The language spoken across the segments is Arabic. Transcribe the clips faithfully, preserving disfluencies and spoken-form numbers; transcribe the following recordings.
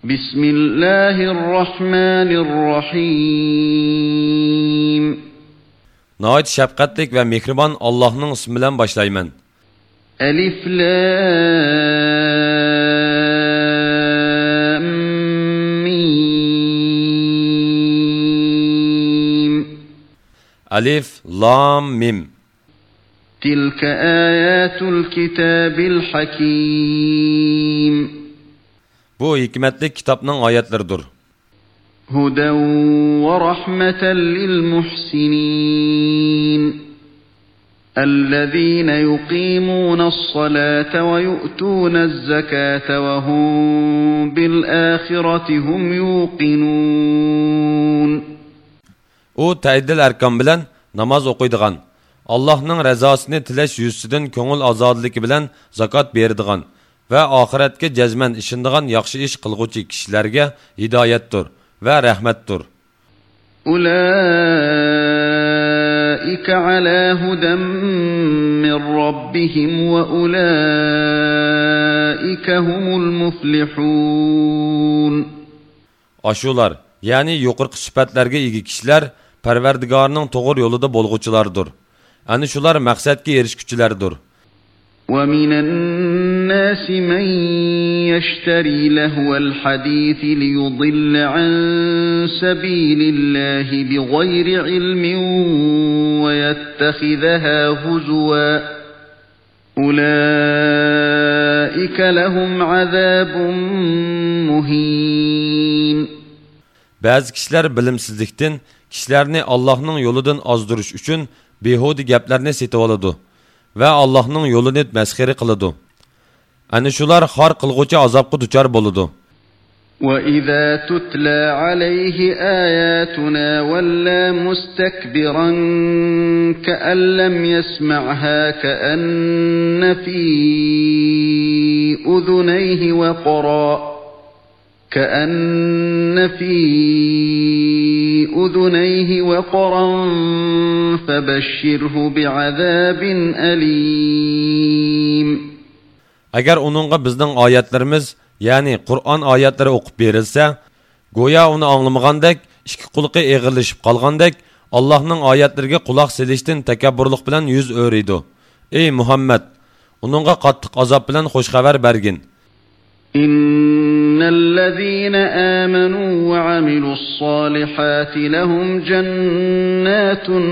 بسم الله الرحمن الرحيم. Nəhayət şəfqətlik və mehriban Allah'ın ismindən başlayman. Elif Lam Mim. Alif Lam Mim. Tilka ayatul kitabil hakim. Bu hikmetli kitabның ayetleridir. Huden ve rahmeten lil muhsinin. الذين يقيمون الصلاة ويؤتون الزكاة وهم بالآخرة هم يوقنون. O təydil ərkan bilən namaz oquyduğan, Allah'ın rəzasını tiləş yüzsüdün köngül azadlığı bilən zakat berdiğan və ahirətki cəzmən işindiğan yaxşı iş qılğucu kişilərə hidayətdir və rəhmətdir. أولئك على هدى من ربهم وأولئك هم المفلحون. Aşular, yani yuqurqı sübətlərə ega kişilər Pərverdigarının doğru yolunda bolğuculardır. Ani şular məqsədki erişküçülərdir. وَمِنَ النَّاسِ مَنْ يَشْتَرِي لَهْوَ الْحَدِيثِ لِيُضِلَّ عَنْ سَبِيلِ اللَّهِ بِغَيْرِ عِلْمٍ وَيَتَّخِذَهَا هُزُوًا أُولَئِكَ لَهُمْ عَذَابٌ مُهِينٌ. Bazı kişiler bilimsizlikten kişilerini Allah'ın yolundan azdırış üçün behudi gəplərini setib aladı və Allah'ın yolunu məskəri qılıdı. Ani şular xar qılğucu azabqı duçar boludu. وَإِذَا تُتْلَى عَلَيْهِ آيَاتُنَا وَلَّى مُسْتَكْبِرًا كَأَنْ لَمْ يَسْمَعْهَا كَأَنَّ فِي أُذُنَيْهِ وَقْرًا كَأَنَّ فِي أُذُنَيْهِ وَقْرًا فَبَشِّرْهُ بِعَذَابٍ أَلِيمٍ. Əgər onunğa bizning ayətlərimiz, yani Qur'an ayətləri oqub verilsə, goya onu anlamagandek, iki qulqi eğirləşib qalgandek, Allah'ın ayətlərinə qulaq selişdən təkəbbürlük bilan yüz öyrəydi. Ey Muhammed, onunğa qattiq azab bilan xoş xəbər bərgin. İnnellezîne âmenû ve amilussâlihâti lehum cennâtun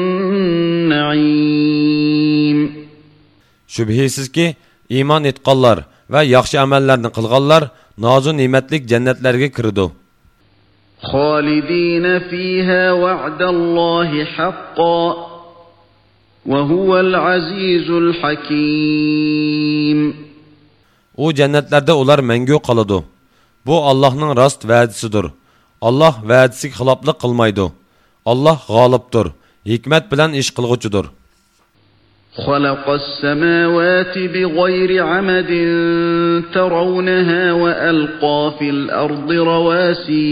naîm. Şübhəsiz ki, iman etqanlar və yaxşı əməllərini qılğanlar nazı nimetlik cənnətlərə kirdi. Xalidîne fîhâ va'dallâhi haqqan ve huvel azîzul hakîm. O cənnətlərdə onlar məngü qalıdı. Bu Allah'ın rast vədisidir. Allah vədisi xilaflıq qılmaydı. Allah g'olibdir, hikmet bilan iş qılğucudur. خلق السماوات بغير عمد ترونها وألقى في الأرض رواسي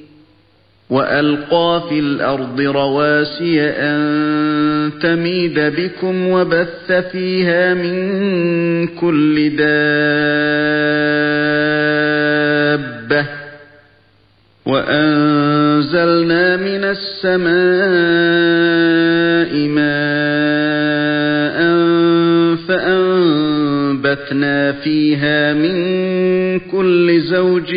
وألقى في الأرض رواسي أن تميد بكم وبث فيها من كل دابة وأنزلنا من السماء ماء فأنبتنا فيها من كل زوج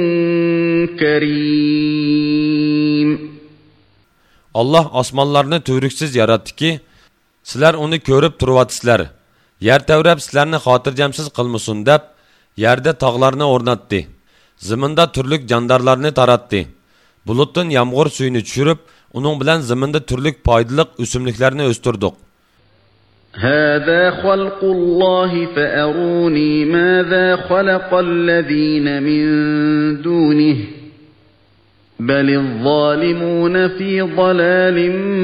كريم. Allah osmonlarni turiksiz yaratdi ki, sizlar uni ko'rib turvatsizlar. Yer tavrab sizlarni xotirjamsiz qilmasin deb, yerda tog'larni o'rnatdi. Ziminda turlik jandarlarni taratdi. Bulutdan yağmur suyunu tushirib, uning bilan ziminda turlik foydaliq o'simliklarni o'stirdik. هذا خلق الله فأروني ماذا خلق الذين من دونه بل الظالمون في ضلال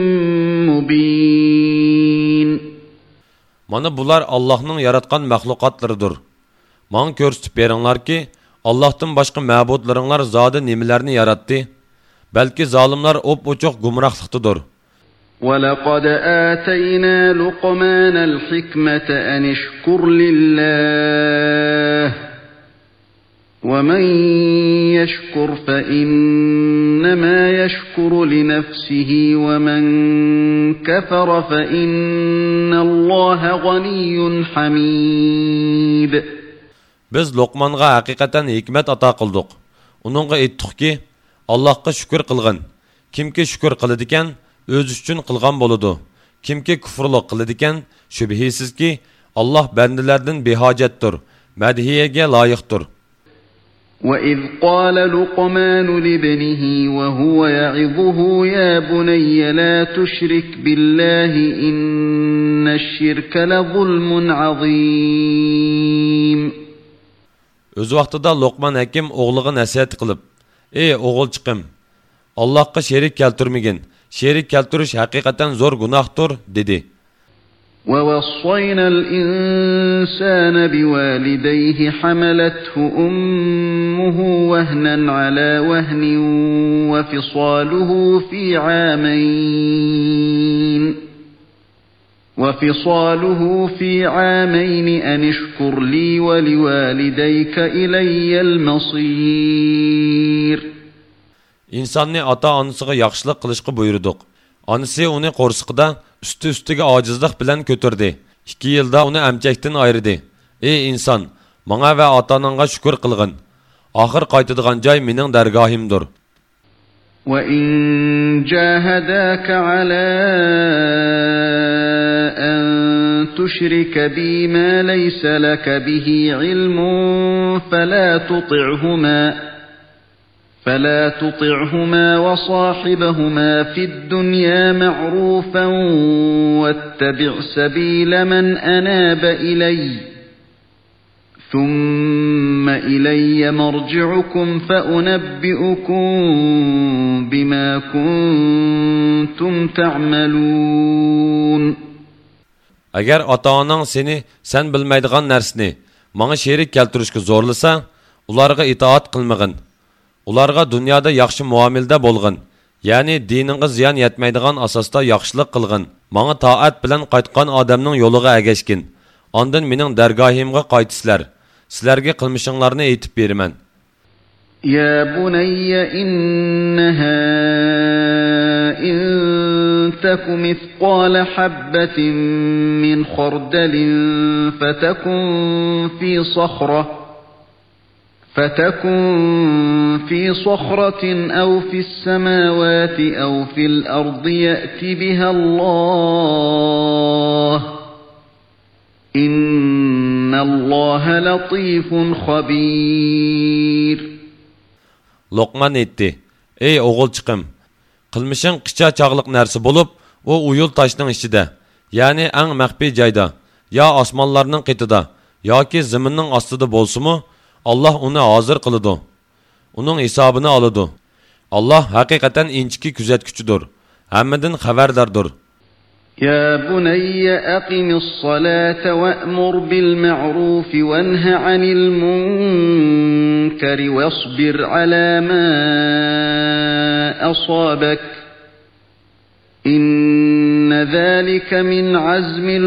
مبين. Mana bular Allah'ın yaratgan məxluqatlarıdır. Mana görsütüp beringlar ki, Allah'tan başqa məbudlarınlar zadı nemilerini yarattı. Belki zalimlar op-uçuq gumrahlıqtıdır. وَلَقَدْ آتَيْنَا لُقْمَانَ الْحِكْمَةَ أَنِ اشْكُرْ لِلَّهِ وَمَنْ يَشْكُرْ فَإِنَّمَا يَشْكُرُ لِنَفْسِهِ وَمَنْ كَفَرَ فَإِنَّ اللَّهَ غَنِيٌّ حَمِيدٌ. Biz Luqmanға haqiqatan hikmet ata qıldık. Onunğa aytdık ki, Allahqa şükür qılğın. Kimki şükür qılıdikan, öz üçün qılğan boludu. Kimki kufrluq qılıdikan, şübhisiz ki Allah bendilerden behacettir, medhiyege layıqdır. وَإِذْ قَالَ لُقْمَانُ لِابْنِهِ وَهُوَ يَعِظُهُ يَا بُنَيَّ لَا تُشْرِكْ بِاللَّهِ إِنَّ الشِّرْكَ لَظُلْمٌ عَظِيمٌ. Öz vaqtida Luqman hakim oğluğa nasihat qilib, "Ey o'g'ilchiqim, Allohga sherik keltirmagin. Sherik keltirish haqiqatan zo'r gunohdir", dedi. وَوَصَّيْنَا الْإِنسَانَ بِوَالِدَيْهِ حَمَلَتْهُ أُمُّهُ وَهْنًا عَلَى وَهْنٍ وَفِصَالُهُ فِي عَامَيْنِ وَفِصَالُهُ فِي عَامَيْنِ أَنِ اشْكُرْ لِي وَلِوَالِدَيْكَ إِلَيَّ الْمَصِيرُ. İnsanni ata-onasiga yaxshilik qilishga buyurdik. Onasi uni qo'rsiqda üstü-üstüge acizlik bilan ko'tirdi. ikki yilda uni amchakdan ayirdi. Ey inson, menga va ota-onangga shukr qilgin. Oxir qaytadigan joy mening dargohimdir. وَإِن جَاهَدَاكَ عَلَى أَن تُشْرِكَ بِي مَا لَيْسَ لَكَ بِهِ عِلْمٌ فَلَا تُطِعْهُمَا فَلَا تُطِعْهُمَا وَصَاحِبْهُمَا فِي الدُّنْيَا مَعْرُوفًا وَاتَّبِعْ سَبِيلَ مَنْ أَنَابَ إِلَيَّ ثُمَّ إِلَيَّ مَرْجِعُكُمْ فَأُنَبِّئُكُم بِمَا كُنتُمْ تَعْمَلُونَ. Agar ota-onang seni sen bilmaydigan narsani menga sherik keltirishga zo'rlasa, ularga itoat qilmagin. Ularga dunyoda yaxshi muomilda bo'lgin. Ya'ni diningga ziyon yetmaydigan asosda yaxshilik qilgin. Menga toat bilan qaytgan odamning yo'liga agashgin. Ondan mening dargohimga qaytisizlar. Sizlarga qilmishinglarni aytib beraman. Ya bunayya innaha in takum mithqala habatin min khardalin fatakun fi sakhrah فتكن في صخرة أو في السماوات أو في الأرض يأت بها الله إن الله لطيف خبير. Luqman aytdi: "Ey o'g'ilchiqim, qilmishing qicha chog'liq narsa bo'lib, u uyul toshning ichida, ya'ni eng maxfiy joyda, yo osmonlarning qitida, yoki zaminning ostida bo'lsa-mu, Allah uni hozir qiladi. Uning hisobini oladi. Allah haqiqatan inchki kuzatuvchidir, hammadan xabardardir." Ya bunayya aqimis salata wa'mur bil ma'ruf wanha 'anil munkari wasbir 'ala ma asabak. Inna zalika min 'azmil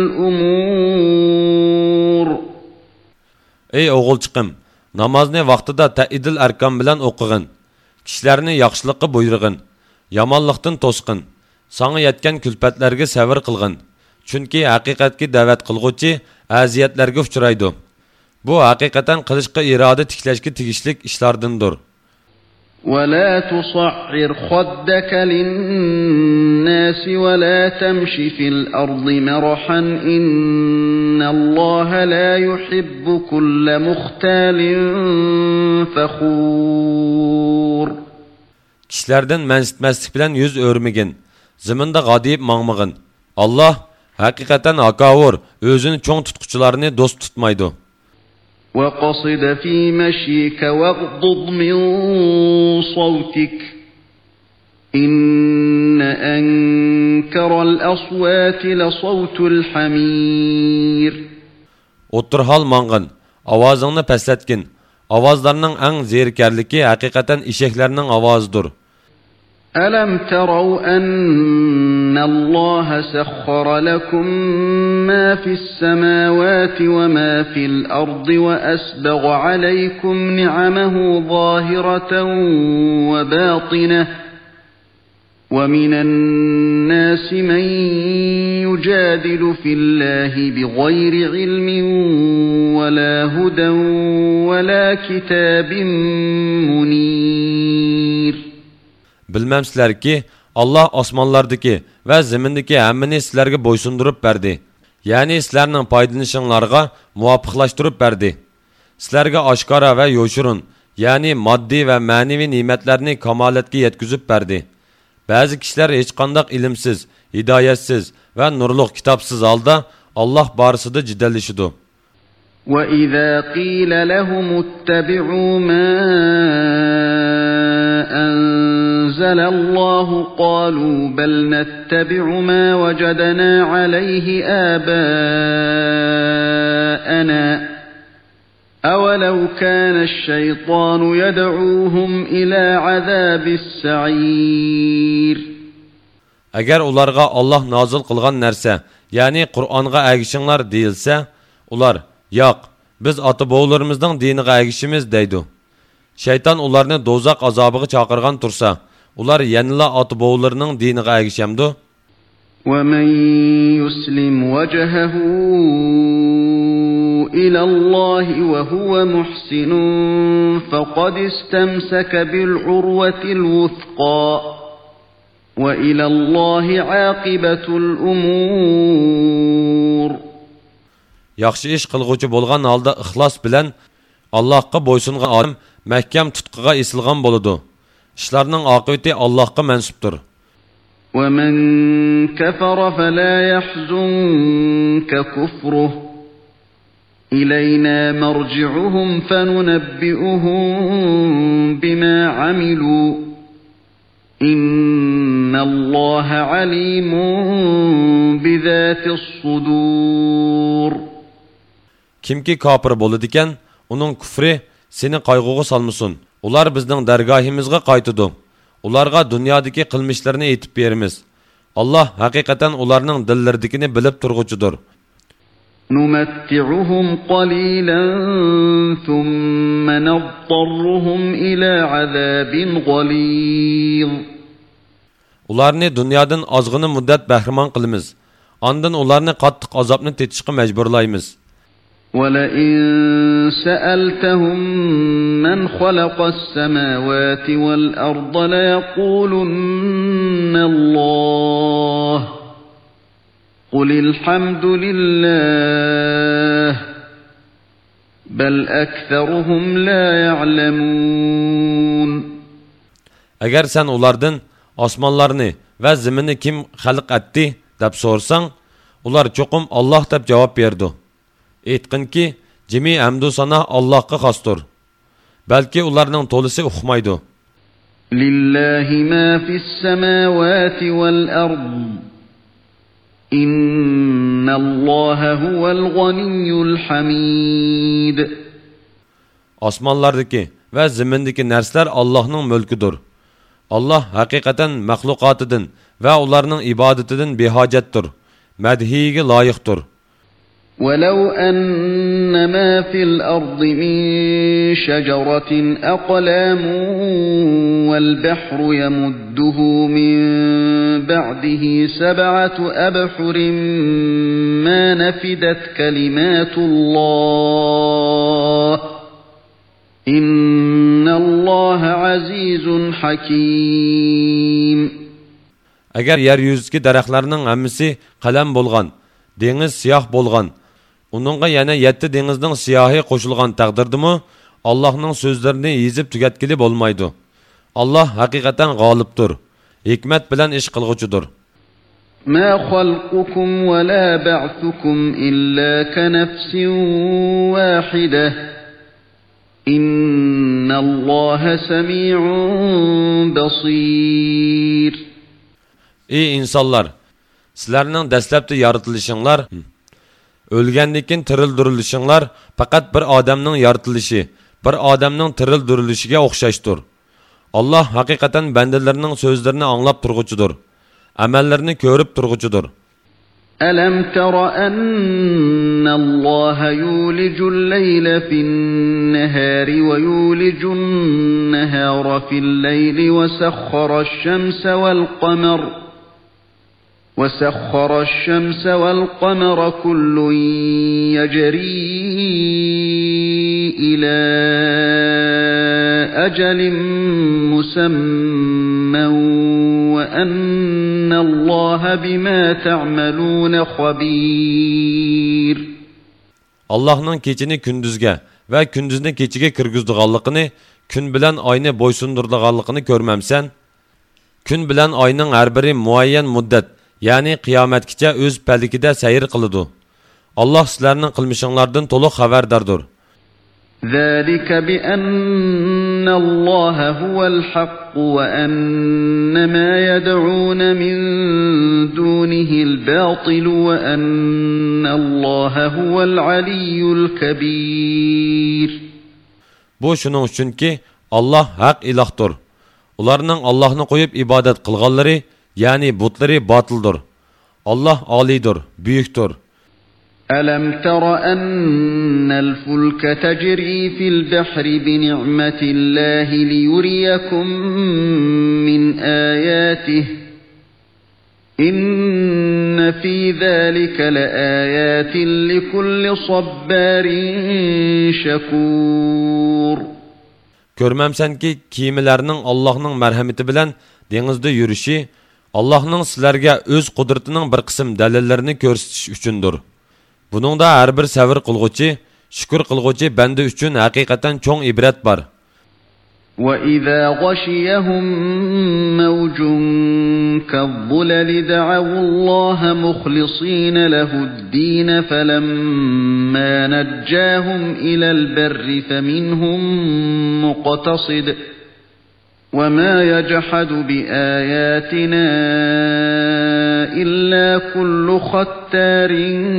umur. Ey o'g'ilchiqim, namozni vaqtida ta'idil arkan bilan o'qigin. Kishilarni yaxshilikqa buyurgin, yomonlikdan to'sqin. Sana yetgan kulfatlarga sabr qilgin. Chunki haqiqatga da'vat qilguvchi aziyatlarga uchraydi. Bu haqiqatan qilishga iroda tiklashga tegishlik ishlardandir. ولا تصعر خدك للناس ولا تمشي في الأرض مرحا إن الله لا يحب كل مختال فخور. Kişilerden mensitmezlik bilen yüz örmegin, ziminde gadiyip mağmagın. Allah hakikaten hakavur, özünü çoğun tutkuçularını dost tutmaydı. وَقَصِدَ فِي مَشْيِكَ وَاغْضُضْ مِنْ صَوْتِكَ إِنَّ أَنْكَرَ الْأَصْوَاتِ لَصَوْتُ الْحَمِيرِ. Oturhal mangın, avazını pesletkin. Avazlarının en zehirkarlıki hakikaten eşeklerinin avazıdır. أَلَمْ تَرَوْا أَنَّ اللَّهَ سَخَّرَ لَكُم مَّا فِي السَّمَاوَاتِ وَمَا فِي الْأَرْضِ وَأَسْبَغَ عَلَيْكُمْ نِعَمَهُ ظَاهِرَةً وَبَاطِنَةً وَمِنَ النَّاسِ مَن يُجَادِلُ فِي اللَّهِ بِغَيْرِ عِلْمٍ وَلَا هُدًى وَلَا كِتَابٍ مُنِيرٍ. Bilmemsizler ki Allah osmonlardaki ve zemindeki hammani sizlarga bo'ysundirib berdi. Ya'ni sizlarning foydalanishinglarga muvofiqlashtirib berdi. Sizlarga oshkora va yo'shurun, ya'ni moddiy va ma'naviy ne'matlarni kamolatga yetkazib berdi. Ba'zi kishilar hech qanday ilmsiz, hidoyatsiz va nurliq kitobsiz holda Alloh borisida jidallashidi. وَإِذَا قِيلَ لَهُمُ اتَّبِعُوا مَا أَنزَلَ اللَّهُ قَالُوا بَلْ نَتَّبِعُ مَا وَجَدْنَا عَلَيْهِ آبَاءَنَا أَوَلَوْ كَانَ الشَّيْطَانُ يَدْعُوهُمْ إِلَى عَذَابِ السَّعِيرِ. Agar ularga Allah nazil qilgan narsa, ya'ni Qur'onga agishinglar deyilsa, ular yo'q, biz ota-bovlarimizning diniga agishimiz deydi. Shayton ularni do'zax azobiga chaqirgan tursa, ular yanila ota-bovlarining diniga agishamdi. وَمَن يُسْلِمْ وَجْهَهُ إِلَى اللَّهِ وَهُوَ مُحْسِنٌ فَقَدِ اسْتَمْسَكَ بِالْعُرْوَةِ الْوُثْقَى وَإِلَى اللَّهِ عَاقِبَةُ الْأُمُورِ. Yaxshi ish qilguvchi bo'lgan holda ixlos bilan Allohga bo'ysungan odam mahkam tutqiga esilgan bo'ladi. Ishlarning oqibati Allohga mansubdir. وَمَن كَفَرَ فَلَا يَحْزُنكَ كُفْرُهُ إِلَيْنَا مَرْجِعُهُمْ فَنُنَبِّئُهُم بِمَا عَمِلُوا إِنَّ اللَّهَ عَلِيمٌ بِذَاتِ الصُّدُورِ. Kimki kafir bo'ladigan, uning kufri seni qayg'uga salmasin. Ular bizning dargohimizga qaytidi. Ularga dunyodagi qilmishlarini aytib beramiz. Alloh haqiqatan ularning dillardagini bilib turg'uchidir. نُمَتِّعُهُمْ قَلِيلًا ثُمَّ نَضْطَرُّهُمْ إِلَى عَذَابٍ غَلِيظٍ. Ularni dunyodan ozg'ini muddat bahramon qilamiz. Ondan ularni qattiq azobni tetishga majburlaymiz. وَلَئِن سَأَلْتَهُم مَّنْ خَلَقَ السَّمَاوَاتِ وَالْأَرْضَ لَيَقُولُنَّ اللَّهُ قُلِ الْحَمْدُ لِلَّهِ بَلْ أَكْثَرُهُمْ لَا يَعْلَمُونَ. Agar sen ulardan osmonlarni va zaminni kim xalq etdi deb so'rsang, ular cho'qim Alloh deb javob berdi. Aytqinki, jami hamdu sana Allohga xosdir. Balki ularning to'lisi uqmaydi. Lillahi ma fis samawati wal ard. Innalloha huval g'aniyyul hamid. Osmonlardagi va zamindagi narsalar Allohning mulkidir. Allah haqiqatan maxluqotidan va ularning ibodatidan behojatdir. Madhiga loyiqdir. ولو أن ما في الأرض من شجرة أقلام والبحر يمده من بعده سبعة أبحر ما نفدت كلمات الله إن الله عزيز حكيم. Agar yer yuzidagi daraxtlarning hammasi qalam bo'lgan, dengiz siyoh bo'lgan, uningga yana yetti dengizning siyohi qo'shilgan taqdirdimi, Allohning so'zlarini yezib tugatkili bo'lmaydi. Alloh haqiqatan g'olibdir, hikmat bilan ish qilg'uchidir. Ma xalqukum va la ba'thukum illa kanafsin wahidah. Innalloha sami'un basir. Ey insonlar, sizlarning dastlabki yaratilishinglar, o'lgandan tirildirilishinglar faqat bir odamning yaratilishi, bir odamning tirildirilishiga o'xshashdir. Allah haqiqatan bandalarning so'zlarini anglab turg'uchidir. Amallarini ko'rib turg'uchidir. ألم تر أن الله يولج الليل في النهار ويولج النهار في الليل وسخر الشمس والقمر وسخر الشمس والقمر كل يجري إلى أجل مسمى وأن الله بما تعملون خبير. Allah'ның keçini gündüzge ve gündüzni keçige kirgizdiğanlıqını, gün bilen ayını boysundurduğanlıqını görmemsen, gün bilen ayının her biri muayyen müddet, yani kıyametkice öz pellikide seyir kılıdı. Allah sizlerinin kılmışınlardan tolu haberdardır. ذلك بأن الله هو الحق وأن ما يدعون من دونه الباطل وأن الله هو العلي الكبير. Bu şunun üçün ki Allah haq ilahdır. Ularının Allah'ını koyup ibadet kılganları, yani butları batıldır. Allah alidir, büyüktür. ألم تر أن الفلك تجري في البحر بنعمة الله ليريكم من آياته إن في ذلك لآيات لكل صبار شكور. Görmemsen ki kimilerinin Allah'ның merhameti bilen denizde yürüyüşü, Allah'ның sizlerge öz kudretinin bir kısım delillerini görsetiş üçündür. Bunun da her bir sevir kılgıcı, şükür kılgıcı bende üçün hakikaten çok ibret var. وَإِذَا غَشِيَهُمْ مَوْجٌ كَالظُّلَلِ دَعَوُا اللَّهَ مُخْلِصِينَ لَهُ الدِّينَ فَلَمَّا نَجَّاهُمْ إِلَى الْبَرِّ فَمِنْهُمْ مُقْتَصِدٌ وَمَا يَجْحَدُ بِآيَاتِنَا إِلَّا كُلُّ خَتَّارٍ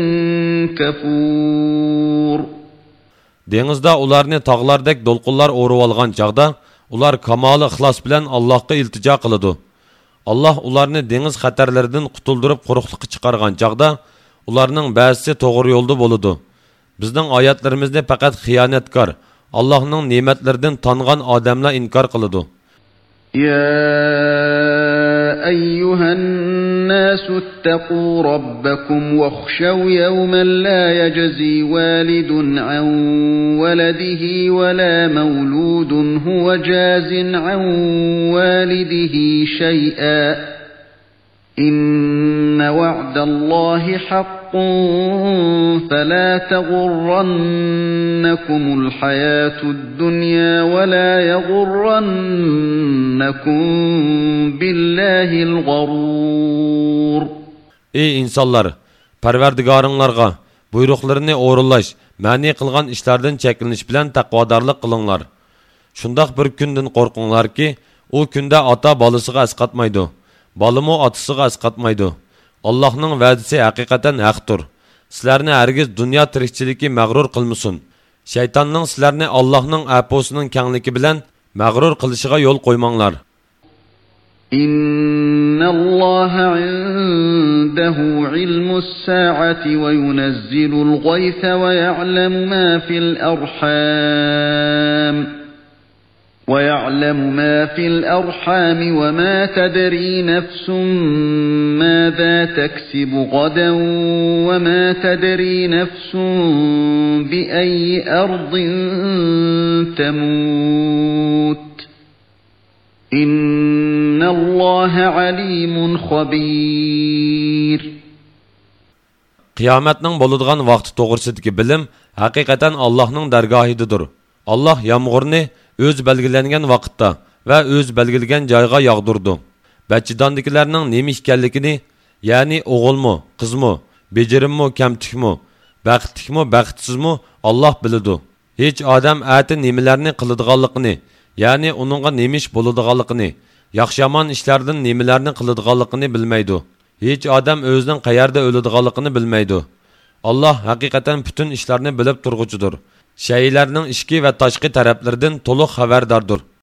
كَفُورٍ. Denizde ularını tağlardek dolqullar orup algan çağda, ular kamalı ixlas bilen Allah'a iltica kılıdı. Allah ularını deniz xatarlarından qutuldurup quruqlıqı çıkargan çağda, ularının ba'zisi toğru yolda boludu. Bizden ayetlerimizni fakat xiyanetkar, Allah'ның nimetlerinden tanıgan adamlar inkar kılıdı. يا أيها الناس اتقوا ربكم واخشوا يوما لا يجزي والد عن ولده ولا مولود هو جاز عن والده شيئا إن وعد الله حق فلا تغرنكم الحياة الدنيا ولا يغرنكم بالله الغرور. Ey insanlar! Parverdigarınlarga, buyruqlarını orulaş, mani kılgan işlerden çekiliniş bilen takvadarlık kılınlar. Şundak bir günden korkunlar ki, o günde ata balısıga asqatmaydı. Balımı atısıga asqatmaydı. Allah'ның vədisi hakikaten haqdır. Sizlerini hergiz dünya tirikçiliki mağrur kılmısın. Şeytanның sizlerini Allah'ның aposunun kengliki bilen mağrur kılışıga yol koymanglar. İnna Allah indehu ilmus saati ve yunazzilul gaythe ve ya'lemu ma fil arham. وَيَعْلَمُ مَا فِي الْأَرْحَامِ وَمَا تَدْرِي نَفْسٌ مَاذَا تَكْسِبُ غَدًا وَمَا تَدْرِي نَفْسٌ بِأَيِّ أَرْضٍ تَمُوتُ إِنَّ اللَّهَ عَلِيمٌ خَبِيرٌ. Kıyametning boludigan vaqti to'g'risidagi bilim haqiqatan Allohning dargohidadir. Allah yağmurni öz belgilengen vaqtda ve öz belgilengen joyga yağdırdı. Bachidondikilarning nima ekanligini, ya'ni o'g'ilmi, qizmi, bejirimmi, kamtikmi, baxtlikmi, baxtsizmi Allah biladi. Hech odam ati nimalarni qiladiganligini, ya'ni uningga nima ish bo'ladiganligini, yaxshi yomon ishlardan nimalarni qiladiganligini bilmaydi. Hech odam o'zining qayerda o'ladiganligini bilmaydi. Allah haqiqatan bütün ishlarni bilib turg'uchidir. Şeylerinin içki ve taşqi taraflardan to'liq xabardardır.